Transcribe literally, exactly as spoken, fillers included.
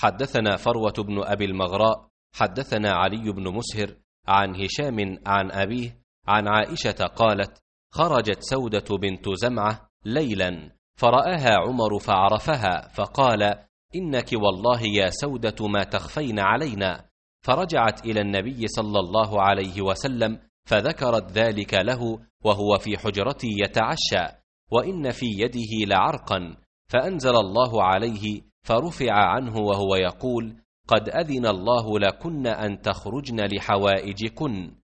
حدثنا فروة بن أبي المغراء حدثنا علي بن مسهر عن هشام عن أبيه عن عائشة قالت: خرجت سودة بنت زمعة ليلا فرآها عمر فعرفها فقال: إنك والله يا سودة ما تخفين علينا. فرجعت إلى النبي صلى الله عليه وسلم فذكرت ذلك له وهو في حجرتي يتعشى، وإن في يده لعرقا، فأنزل الله عليه فرفع عنه وهو يقول: قد أذن الله لكن أن تخرجن لحوائجكن.